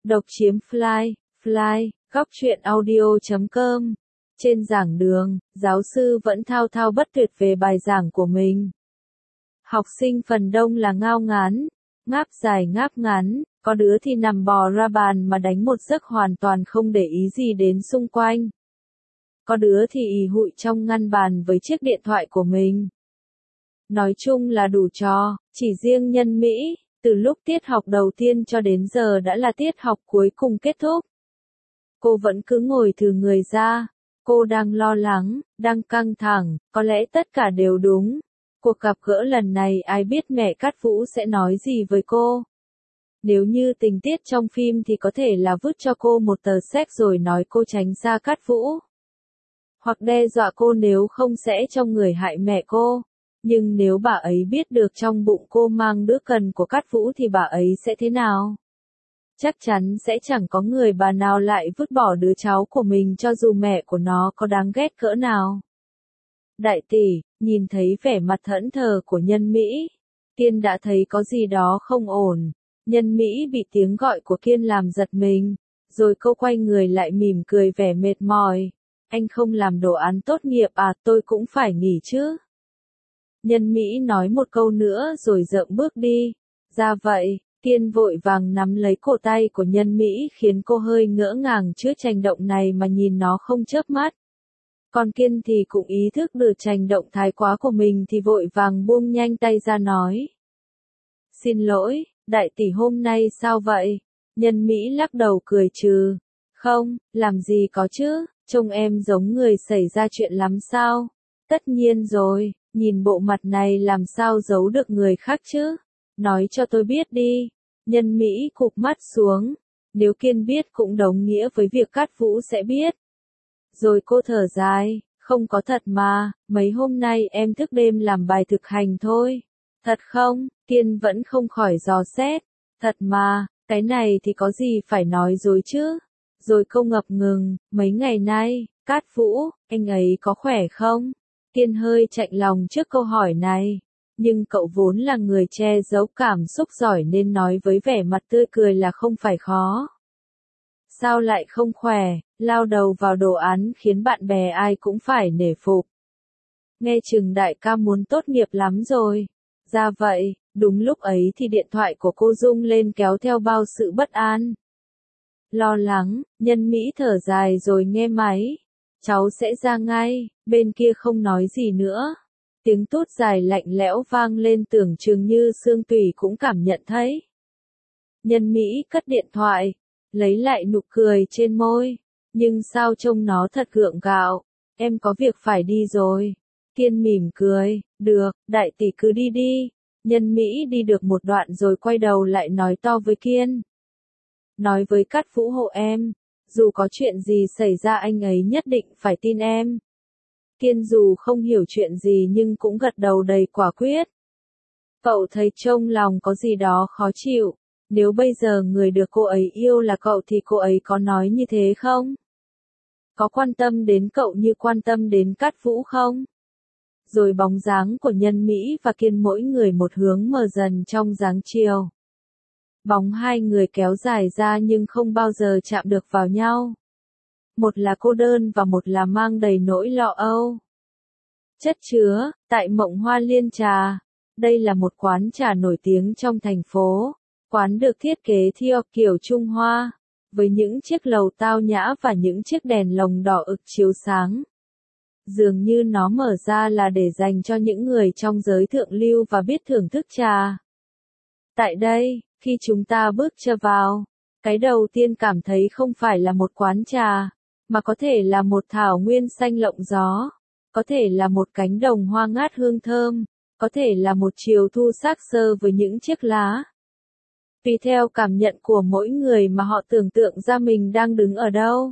Độc chiếm fly, góc truyện audio.com. Trên giảng đường, giáo sư vẫn thao thao bất tuyệt về bài giảng của mình. Học sinh phần đông là ngao ngán, ngáp dài ngáp ngắn, có đứa thì nằm bò ra bàn mà đánh một giấc hoàn toàn không để ý gì đến xung quanh. Có đứa thì ì hụi trong ngăn bàn với chiếc điện thoại của mình. Nói chung là đủ trò, chỉ riêng Nhân Mỹ, từ lúc tiết học đầu tiên cho đến giờ đã là tiết học cuối cùng kết thúc. Cô vẫn cứ ngồi thừ người ra, cô đang lo lắng, đang căng thẳng, có lẽ tất cả đều đúng. Cuộc gặp gỡ lần này ai biết mẹ Cát Vũ sẽ nói gì với cô. Nếu như tình tiết trong phim thì có thể là vứt cho cô một tờ séc rồi nói cô tránh xa Cát Vũ. Hoặc đe dọa cô nếu không sẽ trong người hại mẹ cô. Nhưng nếu bà ấy biết được trong bụng cô mang đứa cần của Cát Vũ thì bà ấy sẽ thế nào? Chắc chắn sẽ chẳng có người bà nào lại vứt bỏ đứa cháu của mình cho dù mẹ của nó có đáng ghét cỡ nào. Đại tỷ, nhìn thấy vẻ mặt thẫn thờ của Nhân Mỹ, Kiên đã thấy có gì đó không ổn. Nhân Mỹ bị tiếng gọi của Kiên làm giật mình, rồi cô quay người lại mỉm cười vẻ mệt mỏi. Anh không làm đồ án tốt nghiệp à, tôi cũng phải nghỉ chứ. Nhân Mỹ nói một câu nữa rồi dậm bước đi. Ra vậy, Kiên vội vàng nắm lấy cổ tay của Nhân Mỹ khiến cô hơi ngỡ ngàng trước hành động này mà nhìn nó không chớp mắt. Còn Kiên thì cũng ý thức được hành động thái quá của mình thì vội vàng buông nhanh tay ra nói. Xin lỗi, đại tỷ hôm nay sao vậy? Nhân Mỹ lắc đầu cười trừ. Không, làm gì có chứ, trông em giống người xảy ra chuyện lắm sao? Tất nhiên rồi, nhìn bộ mặt này làm sao giấu được người khác chứ? Nói cho tôi biết đi. Nhân Mỹ cụp mắt xuống. Nếu Kiên biết cũng đồng nghĩa với việc Cát Vũ sẽ biết. Rồi cô thở dài, không có thật mà, mấy hôm nay em thức đêm làm bài thực hành thôi. Thật không? Kiên vẫn không khỏi dò xét. Thật mà, cái này thì có gì phải nói dối chứ? Rồi cô ngập ngừng, mấy ngày nay, Cát Vũ, anh ấy có khỏe không? Kiên hơi chạnh lòng trước câu hỏi này. Nhưng cậu vốn là người che giấu cảm xúc giỏi nên nói với vẻ mặt tươi cười là không phải khó. Sao lại không khỏe, lao đầu vào đồ án khiến bạn bè ai cũng phải nể phục. Nghe chừng đại ca muốn tốt nghiệp lắm rồi. Ra vậy, đúng lúc ấy thì điện thoại của cô rung lên kéo theo bao sự bất an. Lo lắng, Nhân Mỹ thở dài rồi nghe máy. Cháu sẽ ra ngay, bên kia không nói gì nữa. Tiếng tút dài lạnh lẽo vang lên tưởng chừng như xương tủy cũng cảm nhận thấy. Nhân Mỹ cất điện thoại, lấy lại nụ cười trên môi. Nhưng sao trông nó thật gượng gạo, em có việc phải đi rồi. Kiên mỉm cười, được, đại tỷ cứ đi đi. Nhân Mỹ đi được một đoạn rồi quay đầu lại nói to với Kiên. Nói với Cát Vũ hộ em, dù có chuyện gì xảy ra anh ấy nhất định phải tin em. Kiên dù không hiểu chuyện gì nhưng cũng gật đầu đầy quả quyết. Cậu thấy trong lòng có gì đó khó chịu, nếu bây giờ người được cô ấy yêu là cậu thì cô ấy có nói như thế không? Có quan tâm đến cậu như quan tâm đến Cát Vũ không? Rồi bóng dáng của Nhân Mỹ và Kiên mỗi người một hướng mờ dần trong dáng chiều. Bóng hai người kéo dài ra nhưng không bao giờ chạm được vào nhau. Một là cô đơn và một là mang đầy nỗi lo âu. Chất chứa, tại Mộng Hoa Liên Trà. Đây là một quán trà nổi tiếng trong thành phố. Quán được thiết kế theo kiểu Trung Hoa, với những chiếc lầu tao nhã và những chiếc đèn lồng đỏ ực chiếu sáng. Dường như nó mở ra là để dành cho những người trong giới thượng lưu và biết thưởng thức trà. Tại đây, khi chúng ta bước chân vào, cái đầu tiên cảm thấy không phải là một quán trà, mà có thể là một thảo nguyên xanh lộng gió, có thể là một cánh đồng hoa ngát hương thơm, có thể là một chiều thu xác xơ với những chiếc lá. Tùy theo cảm nhận của mỗi người mà họ tưởng tượng ra mình đang đứng ở đâu.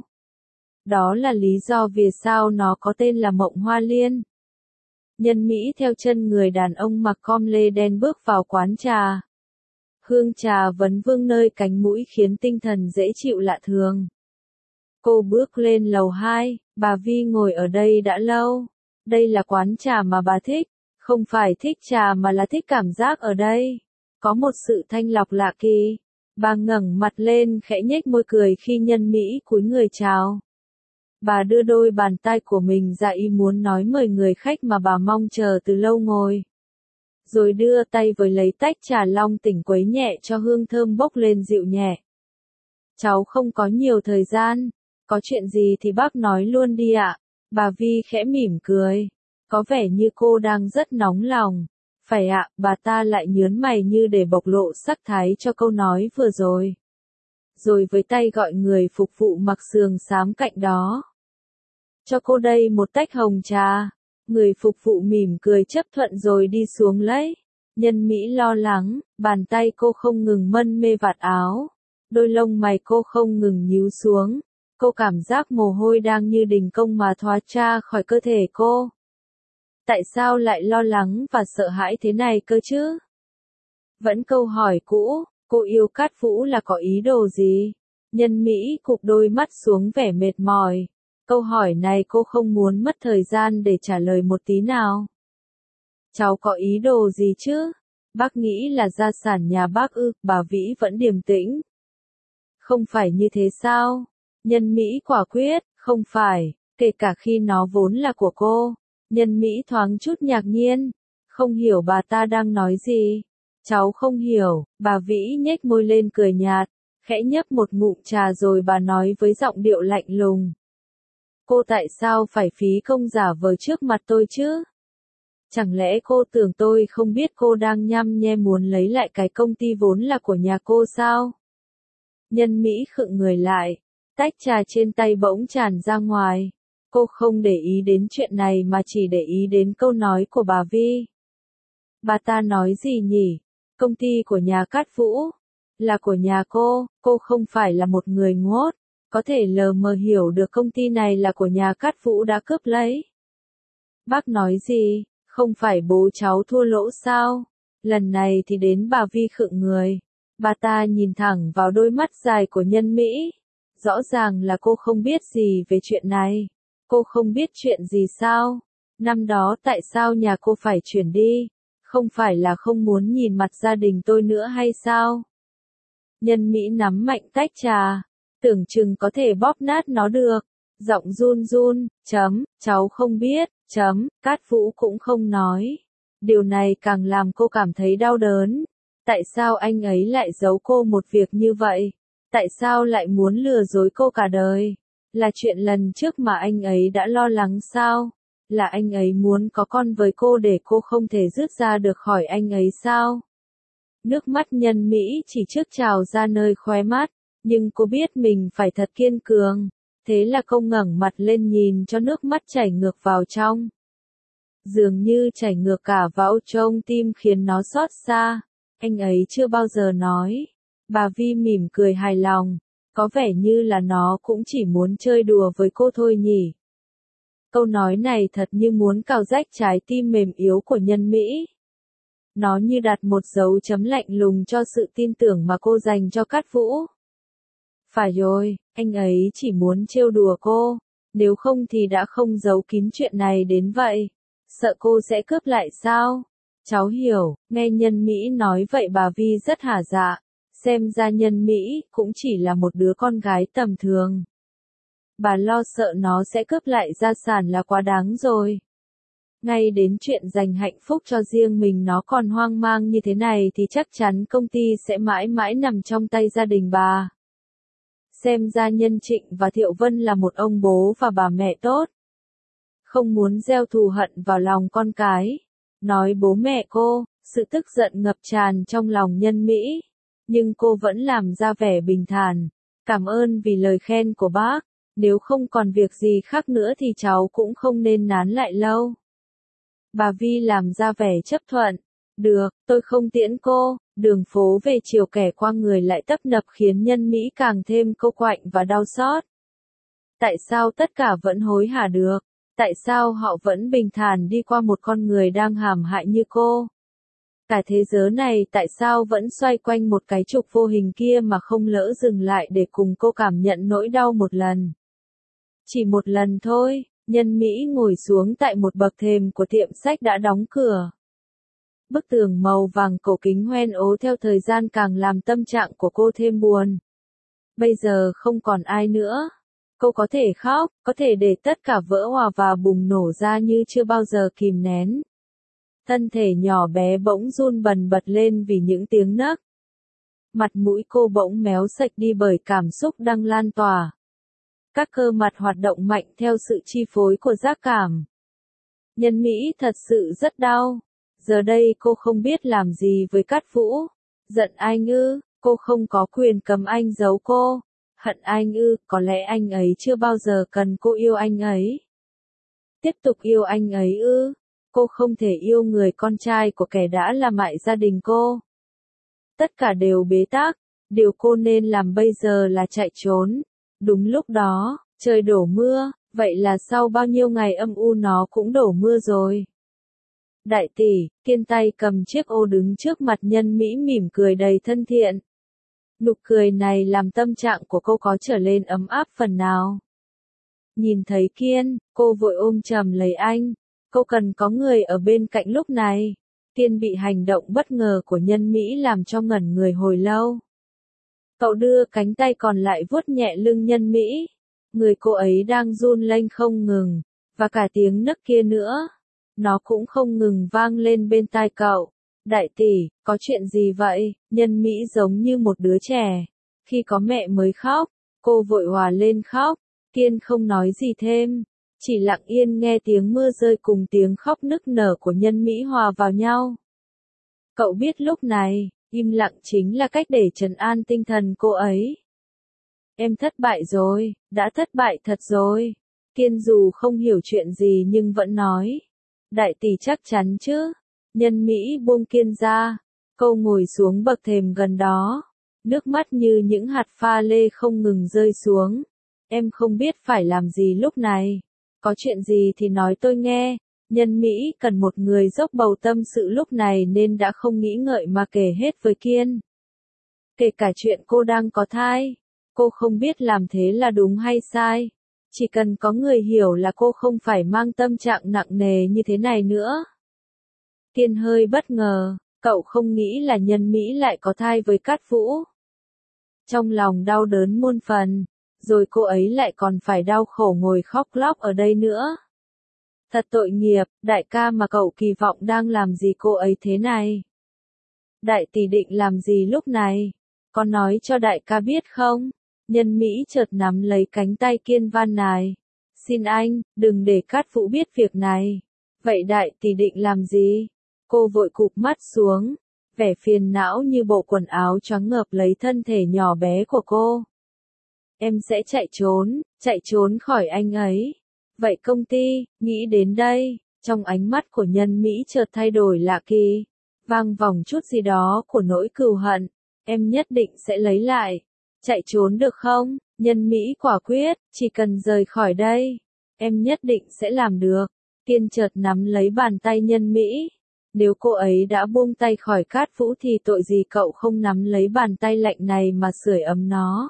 Đó là lý do vì sao nó có tên là Mộng Hoa Liên. Nhân Mỹ theo chân người đàn ông mặc com lê đen bước vào quán trà. Hương trà vấn vương nơi cánh mũi khiến tinh thần dễ chịu lạ thường. Cô bước lên lầu 2, bà Vi ngồi ở đây đã lâu. Đây là quán trà mà bà thích, không phải thích trà mà là thích cảm giác ở đây. Có một sự thanh lọc lạ kỳ. Bà ngẩng mặt lên khẽ nhếch môi cười khi Nhân Mỹ cúi người chào. Bà đưa đôi bàn tay của mình ra ý muốn nói mời người khách mà bà mong chờ từ lâu ngồi. Rồi đưa tay với lấy tách trà long tỉnh quấy nhẹ cho hương thơm bốc lên dịu nhẹ. Cháu không có nhiều thời gian, có chuyện gì thì bác nói luôn đi ạ. Bà Vi khẽ mỉm cười, có vẻ như cô đang rất nóng lòng. Phải ạ, bà ta lại nhớn mày như để bộc lộ sắc thái cho câu nói vừa rồi. Rồi với tay gọi người phục vụ mặc sườn xám cạnh đó. Cho cô đây một tách hồng trà. Người phục vụ mỉm cười chấp thuận rồi đi xuống lấy. Nhân Mỹ lo lắng, bàn tay cô không ngừng mân mê vạt áo. Đôi lông mày cô không ngừng nhíu xuống. Cô cảm giác mồ hôi đang như đình công mà thoát ra khỏi cơ thể cô. Tại sao lại lo lắng và sợ hãi thế này cơ chứ? Vẫn câu hỏi cũ, cô yêu Cát Vũ là có ý đồ gì? Nhân Mỹ cụp đôi mắt xuống vẻ mệt mỏi. Câu hỏi này cô không muốn mất thời gian để trả lời một tí nào. Cháu có ý đồ gì chứ? Bác nghĩ là gia sản nhà bác ư? Bà Vĩ vẫn điềm tĩnh. Không phải như thế sao? Nhân Mỹ quả quyết, không phải, kể cả khi nó vốn là của cô. Nhân Mỹ thoáng chút ngạc nhiên, không hiểu bà ta đang nói gì. Cháu không hiểu, bà Vĩ nhếch môi lên cười nhạt, khẽ nhấp một ngụm trà rồi bà nói với giọng điệu lạnh lùng. Cô tại sao phải phí công giả vờ trước mặt tôi chứ? Chẳng lẽ cô tưởng tôi không biết cô đang nhăm nhe muốn lấy lại cái công ty vốn là của nhà cô sao? Nhân Mỹ khựng người lại, tách trà trên tay bỗng tràn ra ngoài. Cô không để ý đến chuyện này mà chỉ để ý đến câu nói của bà Vi. Bà ta nói gì nhỉ? Công ty của nhà Cát Vũ là của nhà cô không phải là một người ngốc, có thể lờ mờ hiểu được công ty này là của nhà Cát Vũ đã cướp lấy. Bác nói gì? Không phải bố cháu thua lỗ sao? Lần này thì đến bà Vi khựng người. Bà ta nhìn thẳng vào đôi mắt dài của Nhân Mỹ. Rõ ràng là cô không biết gì về chuyện này. Cô không biết chuyện gì sao? Năm đó tại sao nhà cô phải chuyển đi? Không phải là không muốn nhìn mặt gia đình tôi nữa hay sao? Nhân Mỹ nắm mạnh tách trà, tưởng chừng có thể bóp nát nó được. Giọng run run, cháu không biết, Cát Vũ cũng không nói. Điều này càng làm cô cảm thấy đau đớn. Tại sao anh ấy lại giấu cô một việc như vậy? Tại sao lại muốn lừa dối cô cả đời? Là chuyện lần trước mà anh ấy đã lo lắng sao? Là anh ấy muốn có con với cô để cô không thể dứt ra được khỏi anh ấy sao? Nước mắt Nhân Mỹ chỉ trước trào ra nơi khóe mắt, nhưng cô biết mình phải thật kiên cường. Thế là cô ngẩng mặt lên nhìn cho nước mắt chảy ngược vào trong. Dường như chảy ngược cả vào trong tim khiến nó xót xa. Anh ấy chưa bao giờ nói. Bà Vi mỉm cười hài lòng. Có vẻ như là nó cũng chỉ muốn chơi đùa với cô thôi nhỉ. Câu nói này thật như muốn cào rách trái tim mềm yếu của Nhân Mỹ. Nó như đặt một dấu chấm lạnh lùng cho sự tin tưởng mà cô dành cho Cát Vũ. Phải rồi, anh ấy chỉ muốn trêu đùa cô. Nếu không thì đã không giấu kín chuyện này đến vậy. Sợ cô sẽ cướp lại sao? Cháu hiểu, nghe Nhân Mỹ nói vậy bà Vi rất hả dạ. Xem ra Nhân Mỹ cũng chỉ là một đứa con gái tầm thường. Bà lo sợ nó sẽ cướp lại gia sản là quá đáng rồi. Ngay đến chuyện giành hạnh phúc cho riêng mình nó còn hoang mang như thế này thì chắc chắn công ty sẽ mãi mãi nằm trong tay gia đình bà. Xem ra Nhân Trịnh và Thiệu Vân là một ông bố và bà mẹ tốt. Không muốn gieo thù hận vào lòng con cái. Nói bố mẹ cô, sự tức giận ngập tràn trong lòng Nhân Mỹ. Nhưng cô vẫn làm ra vẻ bình thản. Cảm ơn vì lời khen của bác. Nếu không còn việc gì khác nữa thì cháu cũng không nên nán lại lâu. Bà Vi làm ra vẻ chấp thuận. Được, tôi không tiễn cô. Đường phố về chiều kẻ qua người lại tấp nập khiến Nhân Mỹ càng thêm cô quạnh và đau xót. Tại sao tất cả vẫn hối hả được? Tại sao họ vẫn bình thản đi qua một con người đang hãm hại như cô? Cả thế giới này tại sao vẫn xoay quanh một cái trục vô hình kia mà không lỡ dừng lại để cùng cô cảm nhận nỗi đau một lần? Chỉ một lần thôi. Nhân Mỹ ngồi xuống tại một bậc thềm của tiệm sách đã đóng cửa. Bức tường màu vàng cổ kính hoen ố theo thời gian càng làm tâm trạng của cô thêm buồn. Bây giờ không còn ai nữa. Cô có thể khóc, có thể để tất cả vỡ hòa và bùng nổ ra như chưa bao giờ kìm nén. Thân thể nhỏ bé bỗng run bần bật lên vì những tiếng nấc. Mặt mũi cô bỗng méo sạch đi bởi cảm xúc đang lan tỏa. Các cơ mặt hoạt động mạnh theo sự chi phối của giác cảm. Nhân Mỹ thật sự rất đau. Giờ đây cô không biết làm gì với Cát Vũ. Giận anh ư, cô không có quyền cấm anh giấu cô. Hận anh ư, có lẽ anh ấy chưa bao giờ cần cô yêu anh ấy. Tiếp tục yêu anh ấy ư, cô không thể yêu người con trai của kẻ đã làm hại gia đình cô. Tất cả đều bế tắc, điều cô nên làm bây giờ là chạy trốn. Đúng lúc đó, trời đổ mưa, vậy là sau bao nhiêu ngày âm u nó cũng đổ mưa rồi. Đại tỷ, Kiên tay cầm chiếc ô đứng trước mặt Nhân Mỹ mỉm cười đầy thân thiện. Nụ cười này làm tâm trạng của cô có trở lên ấm áp phần nào. Nhìn thấy Kiên, cô vội ôm chầm lấy anh. Cô cần có người ở bên cạnh lúc này. Kiên bị hành động bất ngờ của Nhân Mỹ làm cho ngẩn người hồi lâu. Cậu đưa cánh tay còn lại vuốt nhẹ lưng Nhân Mỹ. Người cô ấy đang run lênh không ngừng, và cả tiếng nấc kia nữa. Nó cũng không ngừng vang lên bên tai cậu. Đại tỷ, có chuyện gì vậy? Nhân Mỹ giống như một đứa trẻ. Khi có mẹ mới khóc, cô vội hòa lên khóc. Kiên không nói gì thêm, chỉ lặng yên nghe tiếng mưa rơi cùng tiếng khóc nức nở của Nhân Mỹ hòa vào nhau. Cậu biết lúc này, im lặng chính là cách để trấn an tinh thần cô ấy. Em thất bại rồi, đã thất bại thật rồi. Kiên dù không hiểu chuyện gì nhưng vẫn nói. Đại tỷ chắc chắn chứ. Nhân Mỹ buông Kiên ra. Cô ngồi xuống bậc thềm gần đó. Nước mắt như những hạt pha lê không ngừng rơi xuống. Em không biết phải làm gì lúc này. Có chuyện gì thì nói tôi nghe. Nhân Mỹ cần một người dốc bầu tâm sự lúc này nên đã không nghĩ ngợi mà kể hết với Kiên. Kể cả chuyện cô đang có thai. Cô không biết làm thế là đúng hay sai. Chỉ cần có người hiểu là cô không phải mang tâm trạng nặng nề như thế này nữa. Kiên hơi bất ngờ, cậu không nghĩ là Nhân Mỹ lại có thai với Cát Vũ. Trong lòng đau đớn muôn phần, rồi cô ấy lại còn phải đau khổ ngồi khóc lóc ở đây nữa. Thật tội nghiệp, đại ca mà cậu kỳ vọng đang làm gì cô ấy thế này? Đại tỷ định làm gì lúc này? Con nói cho đại ca biết không? Nhân Mỹ chợt nắm lấy cánh tay Kiên van nài. Xin anh, đừng để Cát Vũ biết việc này. Vậy đại tỷ định làm gì? Cô vội cụp mắt xuống, vẻ phiền não như bộ quần áo choáng ngợp lấy thân thể nhỏ bé của cô. Em sẽ chạy trốn khỏi anh ấy. Vậy công ty, nghĩ đến đây, trong ánh mắt của Nhân Mỹ chợt thay đổi lạ kỳ, vang vòng chút gì đó của nỗi cừu hận. Em nhất định sẽ lấy lại. Chạy trốn được không? Nhân Mỹ quả quyết, chỉ cần rời khỏi đây, em nhất định sẽ làm được. Kiên chợt nắm lấy bàn tay Nhân Mỹ. Nếu cô ấy đã buông tay khỏi Cát Vũ thì tội gì cậu không nắm lấy bàn tay lạnh này mà sưởi ấm nó.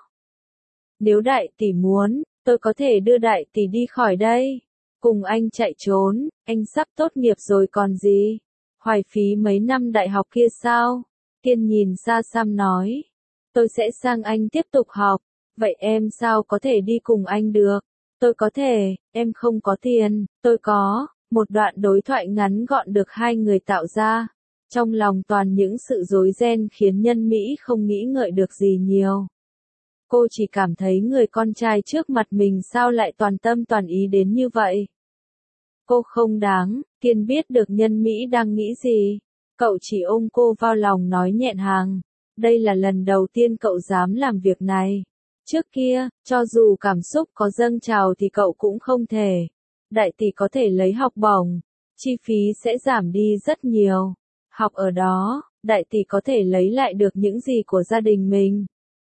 Nếu đại tỷ muốn, tôi có thể đưa đại tỷ đi khỏi đây. Cùng anh chạy trốn, anh sắp tốt nghiệp rồi còn gì. Hoài phí mấy năm đại học kia sao? Kiên nhìn xa xăm nói. Tôi sẽ sang Anh tiếp tục học. Vậy em sao có thể đi cùng anh được? Tôi có thể, em không có tiền, tôi có. Một đoạn đối thoại ngắn gọn được hai người tạo ra. Trong lòng toàn những sự rối ren khiến Nhân Mỹ không nghĩ ngợi được gì nhiều. Cô chỉ cảm thấy người con trai trước mặt mình sao lại toàn tâm toàn ý đến như vậy. Cô không đáng. Kiên biết được Nhân Mỹ đang nghĩ gì. Cậu chỉ ôm cô vào lòng nói nhẹn hàng. Đây là lần đầu tiên cậu dám làm việc này. Trước kia, cho dù cảm xúc có dâng trào thì cậu cũng không thể. Đại tỷ có thể lấy học bổng. Chi phí sẽ giảm đi rất nhiều. Học ở đó, đại tỷ có thể lấy lại được những gì của gia đình mình.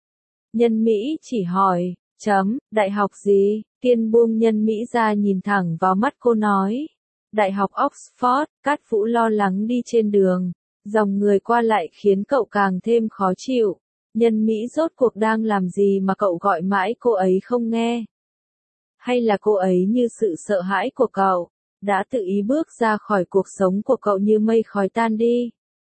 Nhân Mỹ chỉ hỏi, đại học gì? Kiên buông Nhân Mỹ ra nhìn thẳng vào mắt cô nói. Đại học Oxford. Cát Vũ lo lắng đi trên đường. Dòng người qua lại khiến cậu càng thêm khó chịu. Nhân Mỹ rốt cuộc đang làm gì mà cậu gọi mãi cô ấy không nghe? Hay là cô ấy như sự sợ hãi của cậu, đã tự ý bước ra khỏi cuộc sống của cậu như mây khói tan đi?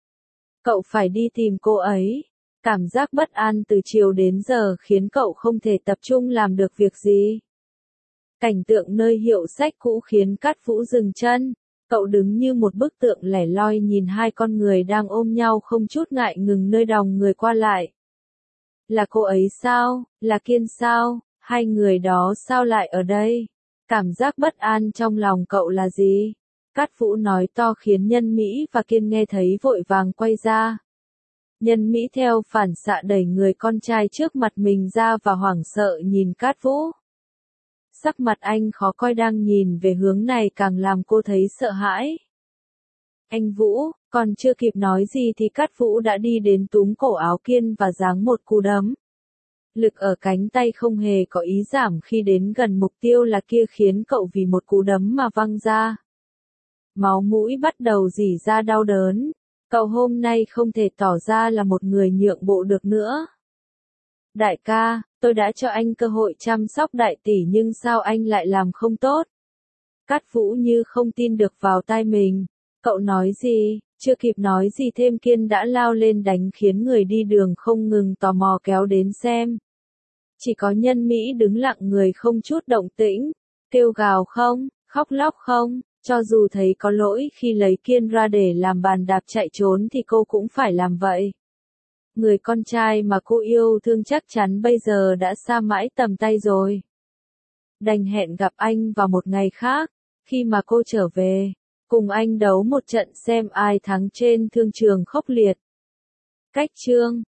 Cậu phải đi tìm cô ấy. Cảm giác bất an từ chiều đến giờ khiến cậu không thể tập trung làm được việc gì. Cảnh tượng nơi hiệu sách cũ khiến Cát Vũ dừng chân. Cậu đứng như một bức tượng lẻ loi nhìn hai con người đang ôm nhau không chút ngại ngừng nơi dòng người qua lại. Là cô ấy sao? Là Kiên sao? Hai người đó sao lại ở đây? Cảm giác bất an trong lòng cậu là gì? Cát Vũ nói to khiến Nhân Mỹ và Kiên nghe thấy vội vàng quay ra. Nhân Mỹ theo phản xạ đẩy người con trai trước mặt mình ra và hoảng sợ nhìn Cát Vũ. Sắc mặt anh khó coi đang nhìn về hướng này càng làm cô thấy sợ hãi. Anh Vũ, còn chưa kịp nói gì thì Cát Vũ đã đi đến túm cổ áo Kiên và giáng một cú đấm. Lực ở cánh tay không hề có ý giảm khi đến gần mục tiêu là kia khiến cậu vì một cú đấm mà văng ra. Máu mũi bắt đầu rỉ ra đau đớn. Cậu hôm nay không thể tỏ ra là một người nhượng bộ được nữa. Đại ca, tôi đã cho anh cơ hội chăm sóc đại tỷ nhưng sao anh lại làm không tốt? Cát Vũ như không tin được vào tai mình. Cậu nói gì? Chưa kịp nói gì thêm Kiên đã lao lên đánh khiến người đi đường không ngừng tò mò kéo đến xem. Chỉ có Nhân Mỹ đứng lặng người không chút động tĩnh. Kêu gào không, khóc lóc không, cho dù thấy có lỗi khi lấy Kiên ra để làm bàn đạp chạy trốn thì cô cũng phải làm vậy. Người con trai mà cô yêu thương chắc chắn bây giờ đã xa mãi tầm tay rồi. Đành hẹn gặp anh vào một ngày khác, khi mà cô trở về, cùng anh đấu một trận xem ai thắng trên thương trường khốc liệt. Cách chương